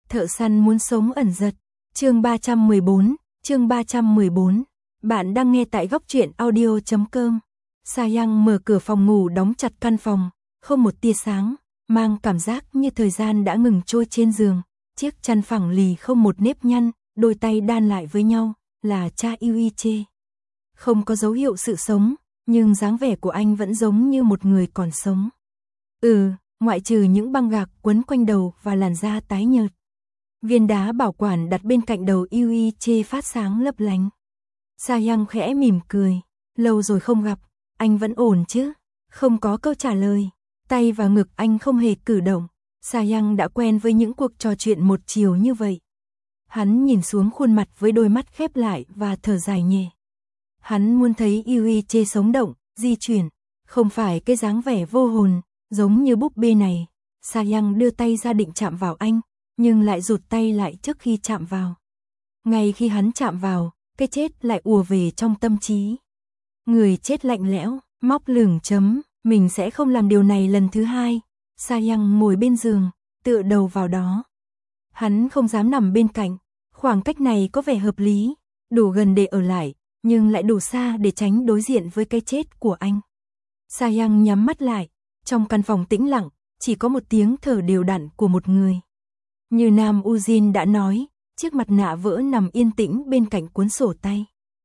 Thợ săn muốn sống ẩn giật. Chương 314. Bạn đang nghe tại góc truyện audio.com. Sa-yang mở cửa phòng ngủ đóng chặt căn phòng, không một tia sáng, mang cảm giác như thời gian đã ngừng trôi trên giường. Chiếc chăn phẳng lì không một nếp nhăn, đôi tay đan lại với nhau, là cha Yuiche. Không có dấu hiệu sự sống, nhưng dáng vẻ của anh vẫn giống như một người còn sống. Ngoại trừ những băng gạc quấn quanh đầu và làn da tái nhợt. Viên đá bảo quản đặt bên cạnh đầu Yuiche phát sáng lấp lánh. Sa-yang khẽ mỉm cười, lâu rồi không gặp, anh vẫn ổn chứ? Không có câu trả lời, tay và ngực anh không hề cử động. Sa-yang đã quen với những cuộc trò chuyện một chiều như vậy. Hắn nhìn xuống khuôn mặt với đôi mắt khép lại và thở dài nhẹ. Hắn muốn thấy Yuiche sống động, di chuyển, không phải cái dáng vẻ vô hồn, giống như búp bê này. Sa-yang đưa tay ra định chạm vào anh, nhưng lại rụt tay lại trước khi chạm vào. Ngay khi hắn chạm vào, cái chết lại ùa về trong tâm trí. Người chết lạnh lẽo, móc lửng chấm, mình sẽ không làm điều này lần thứ hai. Sa-yang ngồi bên giường, tựa đầu vào đó. Hắn không dám nằm bên cạnh, khoảng cách này có vẻ hợp lý, đủ gần để ở lại, nhưng lại đủ xa để tránh đối diện với cái chết của anh. Sa-yang nhắm mắt lại, trong căn phòng tĩnh lặng, chỉ có một tiếng thở đều đặn của một người. Như Nam Ujin đã nói, chiếc mặt nạ vỡ nằm yên tĩnh bên cạnh cuốn sổ tay.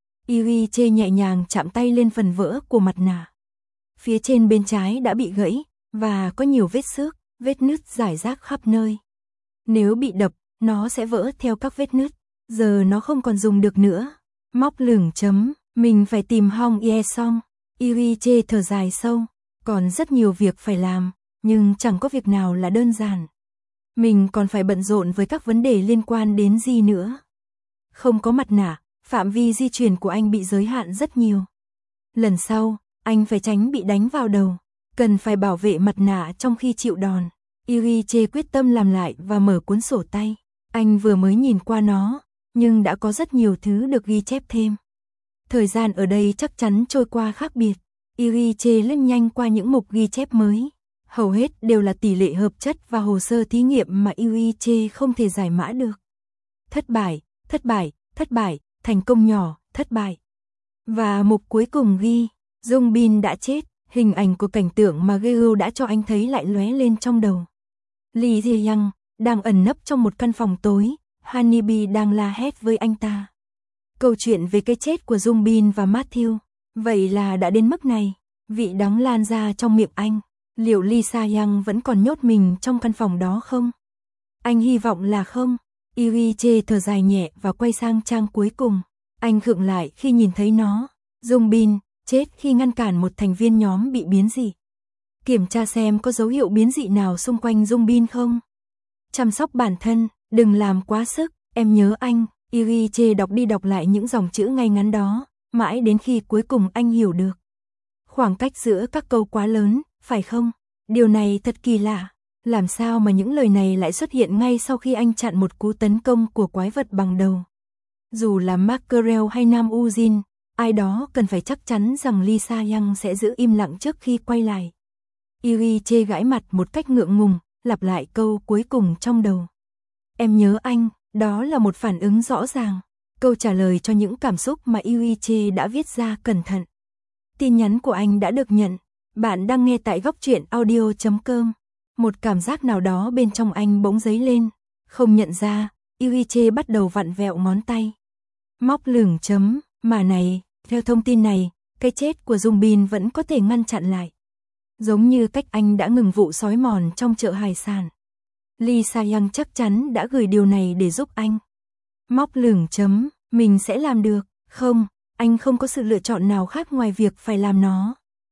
Yuiche nhẹ nhàng chạm tay lên phần vỡ của mặt nạ. Phía trên bên trái đã bị gãy, và có nhiều vết xước, vết nứt rải rác khắp nơi. Nếu bị đập, nó sẽ vỡ theo các vết nứt. Giờ nó không còn dùng được nữa. Móc lửng chấm, mình phải tìm Hong Ye-song. Yuiche thở dài sâu, còn rất nhiều việc phải làm, nhưng chẳng có việc nào là đơn giản. Mình còn phải bận rộn với các vấn đề liên quan đến Ji nữa. Không có mặt nạ, phạm vi di chuyển của anh bị giới hạn rất nhiều. Lần sau, anh phải tránh bị đánh vào đầu, cần phải bảo vệ mặt nạ trong khi chịu đòn. Yuiche quyết tâm làm lại và mở cuốn sổ tay. Anh vừa mới nhìn qua nó, nhưng đã có rất nhiều thứ được ghi chép thêm. Thời gian ở đây chắc chắn trôi qua khác biệt. Yuiche lướt nhanh qua những mục ghi chép mới. Hầu hết đều là tỷ lệ hợp chất và hồ sơ thí nghiệm mà Yuiche không thể giải mã được. Thất bại, thành công nhỏ, thất bại. Và mục cuối cùng ghi, Jung Bin đã chết, hình ảnh của cảnh tượng mà Geu đã cho anh thấy lại lóe lên trong đầu. Lee Ji-young đang ẩn nấp trong một căn phòng tối, Hanibi đang la hét với anh ta. Câu chuyện về cái chết của Jung Bin và Matthew, vậy là đã đến mức này, vị đắng lan ra trong miệng anh. Liệu Lee Sa-yang vẫn còn nhốt mình trong căn phòng đó không? Anh hy vọng là không. Yuiche thở dài nhẹ và quay sang trang cuối cùng. Anh khựng lại khi nhìn thấy nó. Jung Bin chết khi ngăn cản một thành viên nhóm bị biến dị. Kiểm tra xem có dấu hiệu biến dị nào xung quanh Jung Bin không? Chăm sóc bản thân, đừng làm quá sức, em nhớ anh. Yuiche đọc đi đọc lại những dòng chữ ngay ngắn đó, mãi đến khi cuối cùng anh hiểu được. Khoảng cách giữa các câu quá lớn, phải không? Điều này thật kỳ lạ. Làm sao mà những lời này lại xuất hiện ngay sau khi anh chặn một cú tấn công của quái vật bằng đầu? Dù là Mackerel hay Nam Ujin, ai đó cần phải chắc chắn rằng Lee Sa-yang sẽ giữ im lặng trước khi quay lại. Yuiche gãi mặt một cách ngượng ngùng, lặp lại câu cuối cùng trong đầu. Em nhớ anh, đó là một phản ứng rõ ràng. Câu trả lời cho những cảm xúc mà Yuiche đã viết ra cẩn thận. Tin nhắn của anh đã được nhận. Bạn đang nghe tại góc truyện audio.com. Một cảm giác nào đó bên trong anh bỗng dấy lên. Không nhận ra, Yuiche bắt đầu vặn vẹo ngón tay. Móc lửng chấm, mà này, theo thông tin này, cái chết của Jung Bin vẫn có thể ngăn chặn lại. Giống như cách anh đã ngừng vụ xói mòn trong chợ hải sản. Lee Sa-yang chắc chắn đã gửi điều này để giúp anh. Móc lửng chấm, mình sẽ làm được. Không, anh không có sự lựa chọn nào khác ngoài việc phải làm nó.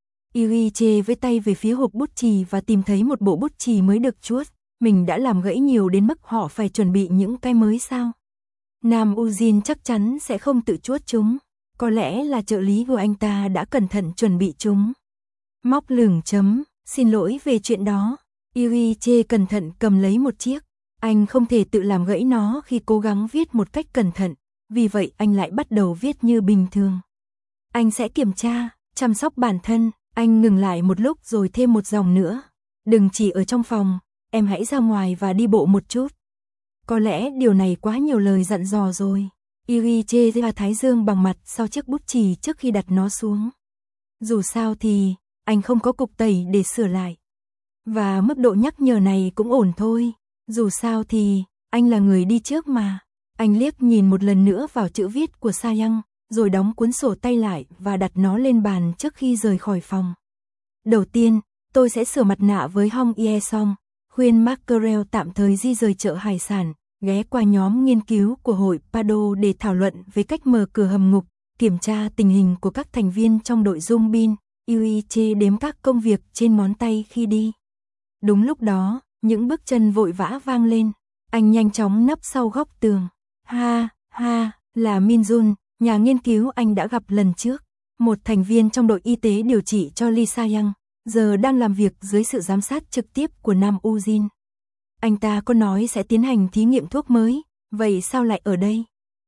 Yuiche với tay về phía hộp bút chì và tìm thấy một bộ bút chì mới được chuốt. Mình đã làm gãy nhiều đến mức họ phải chuẩn bị những cái mới sao? Nam Ujin chắc chắn sẽ không tự chuốt chúng. Có lẽ là trợ lý của anh ta đã cẩn thận chuẩn bị chúng. Móc lửng chấm, xin lỗi về chuyện đó. Yuiche cẩn thận cầm lấy một chiếc. Anh không thể tự làm gãy nó khi cố gắng viết một cách cẩn thận. Vì vậy anh lại bắt đầu viết như bình thường. Anh sẽ kiểm tra, chăm sóc bản thân. Anh ngừng lại một lúc rồi thêm một dòng nữa. Đừng chỉ ở trong phòng, em hãy ra ngoài và đi bộ một chút. Có lẽ điều này quá nhiều lời dặn dò rồi. Iriche và thái dương bằng mặt sau chiếc bút chì trước khi đặt nó xuống. Dù sao thì, anh không có cục tẩy để sửa lại. Và mức độ nhắc nhở này cũng ổn thôi. Dù sao thì, anh là người đi trước mà. Anh liếc nhìn một lần nữa vào chữ viết của Sa-young, rồi đóng cuốn sổ tay lại và đặt nó lên bàn trước khi rời khỏi phòng. Đầu tiên, tôi sẽ sửa mặt nạ với Hong Ye-song, khuyên Mackerel tạm thời di rời chợ hải sản, ghé qua nhóm nghiên cứu của hội Pado để thảo luận về cách mở cửa hầm ngục, kiểm tra tình hình của các thành viên trong đội dung bin. Iriche đếm các công việc trên ngón tay khi đi. Đúng lúc đó, những bước chân vội vã vang lên. Anh nhanh chóng nấp sau góc tường. Ha, là Min Jun, nhà nghiên cứu anh đã gặp lần trước. Một thành viên trong đội y tế điều trị cho Lee Sa-young, giờ đang làm việc dưới sự giám sát trực tiếp của Nam Ujin. Anh ta có nói sẽ tiến hành thí nghiệm thuốc mới, vậy sao lại ở đây?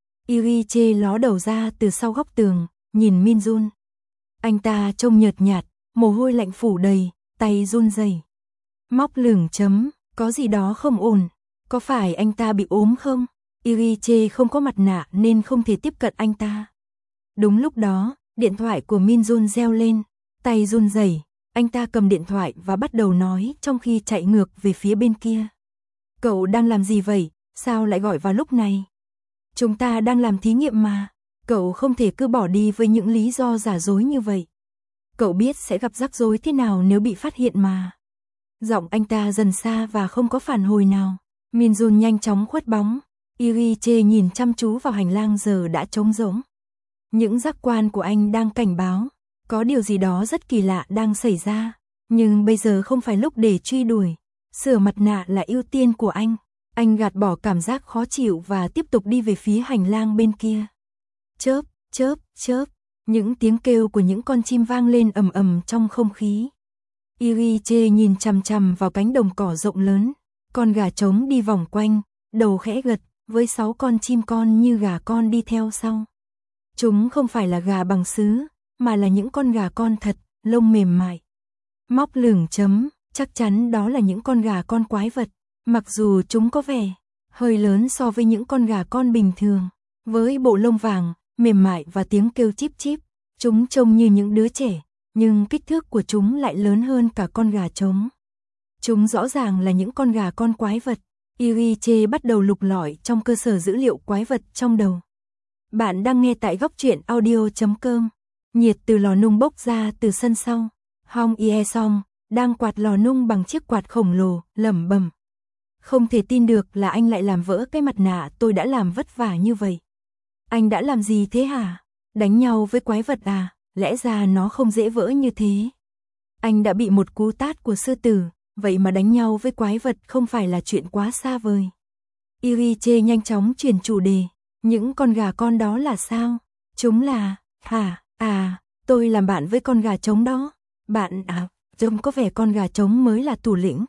Iriche ló đầu ra từ sau góc tường, nhìn Min Jun. Anh ta trông nhợt nhạt, mồ hôi lạnh phủ đầy, tay run rẩy. Móc lửng chấm, có gì đó không ổn, có phải anh ta bị ốm không? Iriche không có mặt nạ nên không thể tiếp cận anh ta. Đúng lúc đó, điện thoại của Min Jun reo lên, tay run rẩy, anh ta cầm điện thoại và bắt đầu nói trong khi chạy ngược về phía bên kia. Cậu đang làm gì vậy, sao lại gọi vào lúc này? Chúng ta đang làm thí nghiệm mà, cậu không thể cứ bỏ đi với những lý do giả dối như vậy. Cậu biết sẽ gặp rắc rối thế nào nếu bị phát hiện mà. Giọng anh ta dần xa và không có phản hồi nào. Min Jun nhanh chóng khuất bóng. Iriche nhìn chăm chú vào hành lang giờ đã trống rỗng. Những giác quan của anh đang cảnh báo, có điều gì đó rất kỳ lạ đang xảy ra, nhưng bây giờ không phải lúc để truy đuổi. Sửa mặt nạ là ưu tiên của anh. Anh gạt bỏ cảm giác khó chịu và tiếp tục đi về phía hành lang bên kia. Chớp, chớp, chớp, những tiếng kêu của những con chim vang lên ầm ầm trong không khí. Iriche nhìn chằm chằm vào cánh đồng cỏ rộng lớn, con gà trống đi vòng quanh, đầu khẽ gật, với 6 con chim con như gà con đi theo sau. Chúng không phải là gà bằng sứ, mà là những con gà con thật, lông mềm mại. Móc lửng chấm, chắc chắn đó là những con gà con quái vật, mặc dù chúng có vẻ hơi lớn so với những con gà con bình thường. Với bộ lông vàng, mềm mại và tiếng kêu chíp chíp, chúng trông như những đứa trẻ, nhưng kích thước của chúng lại lớn hơn cả con gà trống. Chúng rõ ràng là những con gà con quái vật. Iriche bắt đầu lục lọi trong cơ sở dữ liệu quái vật trong đầu. Bạn đang nghe tại góc truyện audio.com. Nhiệt từ lò nung bốc ra từ sân sau. Hong Ye-song đang quạt lò nung bằng chiếc quạt khổng lồ, lẩm bẩm. Không thể tin được là anh lại làm vỡ cái mặt nạ tôi đã làm vất vả như vậy. Anh đã làm gì thế hả? Đánh nhau với quái vật à? Lẽ ra nó không dễ vỡ như thế. Anh đã bị một cú tát của sư tử, vậy mà đánh nhau với quái vật không phải là chuyện quá xa vời. Iriche nhanh chóng chuyển chủ đề. Những con gà con đó là sao? Chúng là... tôi làm bạn với con gà trống đó. Bạn trông có vẻ con gà trống mới là thủ lĩnh.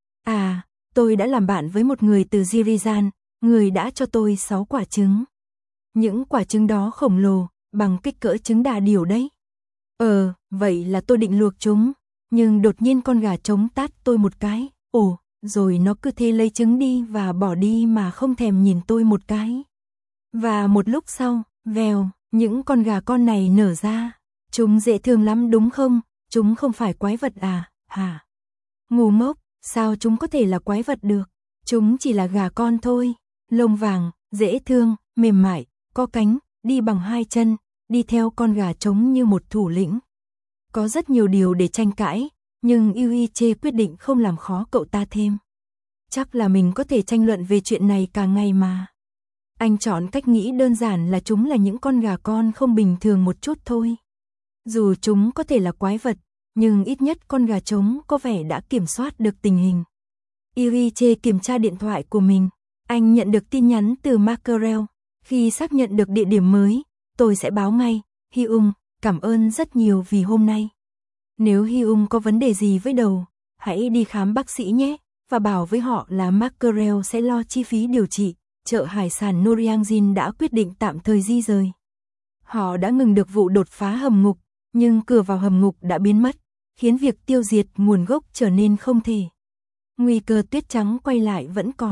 Tôi đã làm bạn với một người từ Jirizan, người đã cho tôi 6 quả trứng. Những quả trứng đó khổng lồ, bằng kích cỡ trứng đà điểu đấy. Vậy là tôi định luộc chúng, nhưng đột nhiên con gà trống tát tôi một cái, rồi nó cứ thế lấy trứng đi và bỏ đi mà không thèm nhìn tôi một cái. Và một lúc sau, vèo, những con gà con này nở ra. Chúng dễ thương lắm đúng không? Chúng không phải quái vật à? Hả? Ngu ngốc, sao chúng có thể là quái vật được? Chúng chỉ là gà con thôi. Lông vàng, dễ thương, mềm mại, có cánh, đi bằng 2 chân, đi theo con gà trống như một thủ lĩnh. Có rất nhiều điều để tranh cãi, nhưng Iriche quyết định không làm khó cậu ta thêm. Chắc là mình có thể tranh luận về chuyện này cả ngày mà. Anh chọn cách nghĩ đơn giản là chúng là những con gà con không bình thường một chút thôi. Dù chúng có thể là quái vật, nhưng ít nhất con gà trống có vẻ đã kiểm soát được tình hình. Iriche kiểm tra điện thoại của mình. Anh nhận được tin nhắn từ Mackerel. Khi xác nhận được địa điểm mới, tôi sẽ báo ngay. Hyung, cảm ơn rất nhiều vì hôm nay. Nếu Hyung có vấn đề gì với đầu, hãy đi khám bác sĩ nhé, và bảo với họ là Mackerel sẽ lo chi phí điều trị. Chợ hải sản Noryangjin đã quyết định tạm thời di rời. Họ đã ngừng được vụ đột phá hầm ngục, nhưng cửa vào hầm ngục đã biến mất, khiến việc tiêu diệt nguồn gốc trở nên không thể. Nguy cơ tuyết trắng quay lại vẫn còn.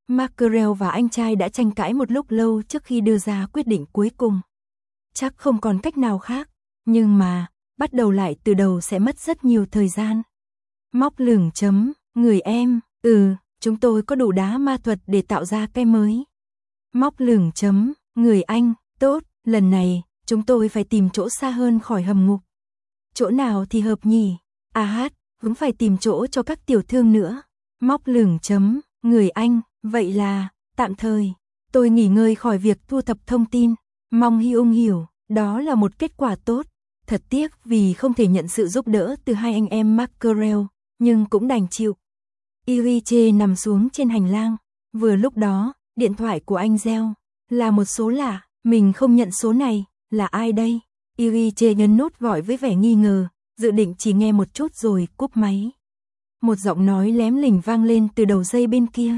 Mackerel và anh trai đã tranh cãi một lúc lâu trước khi đưa ra quyết định cuối cùng. Chắc không còn cách nào khác, nhưng mà, bắt đầu lại từ đầu sẽ mất rất nhiều thời gian. Móc lửng chấm, người em, chúng tôi có đủ đá ma thuật để tạo ra cái mới. Móc lửng chấm, người anh, tốt, lần này, chúng tôi phải tìm chỗ xa hơn khỏi hầm ngục. Chỗ nào thì hợp nhỉ? Cũng phải tìm chỗ cho các tiểu thương nữa. Móc lửng chấm, người anh, vậy là, tạm thời, tôi nghỉ ngơi khỏi việc thu thập thông tin. Mong Hyung hiểu, đó là một kết quả tốt. Thật tiếc vì không thể nhận sự giúp đỡ từ hai anh em Mackerel, nhưng cũng đành chịu. Iriche nằm xuống trên hành lang. Vừa lúc đó, điện thoại của anh reo. Là một số lạ, mình không nhận số này, là ai đây? Iriche nhấn nút gọi với vẻ nghi ngờ, dự định chỉ nghe một chút rồi cúp máy. Một giọng nói lém lỉnh vang lên từ đầu dây bên kia.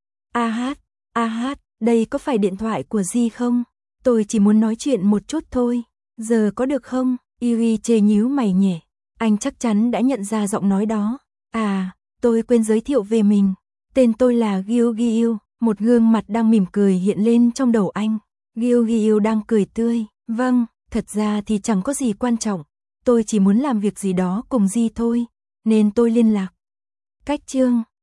Đây có phải điện thoại của Di không? Tôi chỉ muốn nói chuyện một chút thôi. Giờ có được không? Iriche nhíu mày nhẹ. Anh chắc chắn đã nhận ra giọng nói đó. Tôi quên giới thiệu về mình. Tên tôi là Gil. Một gương mặt đang mỉm cười hiện lên trong đầu anh. Gil đang cười tươi. Vâng, thật ra thì chẳng có gì quan trọng. Tôi chỉ muốn làm việc gì đó cùng Di thôi, nên tôi liên lạc. Cách chương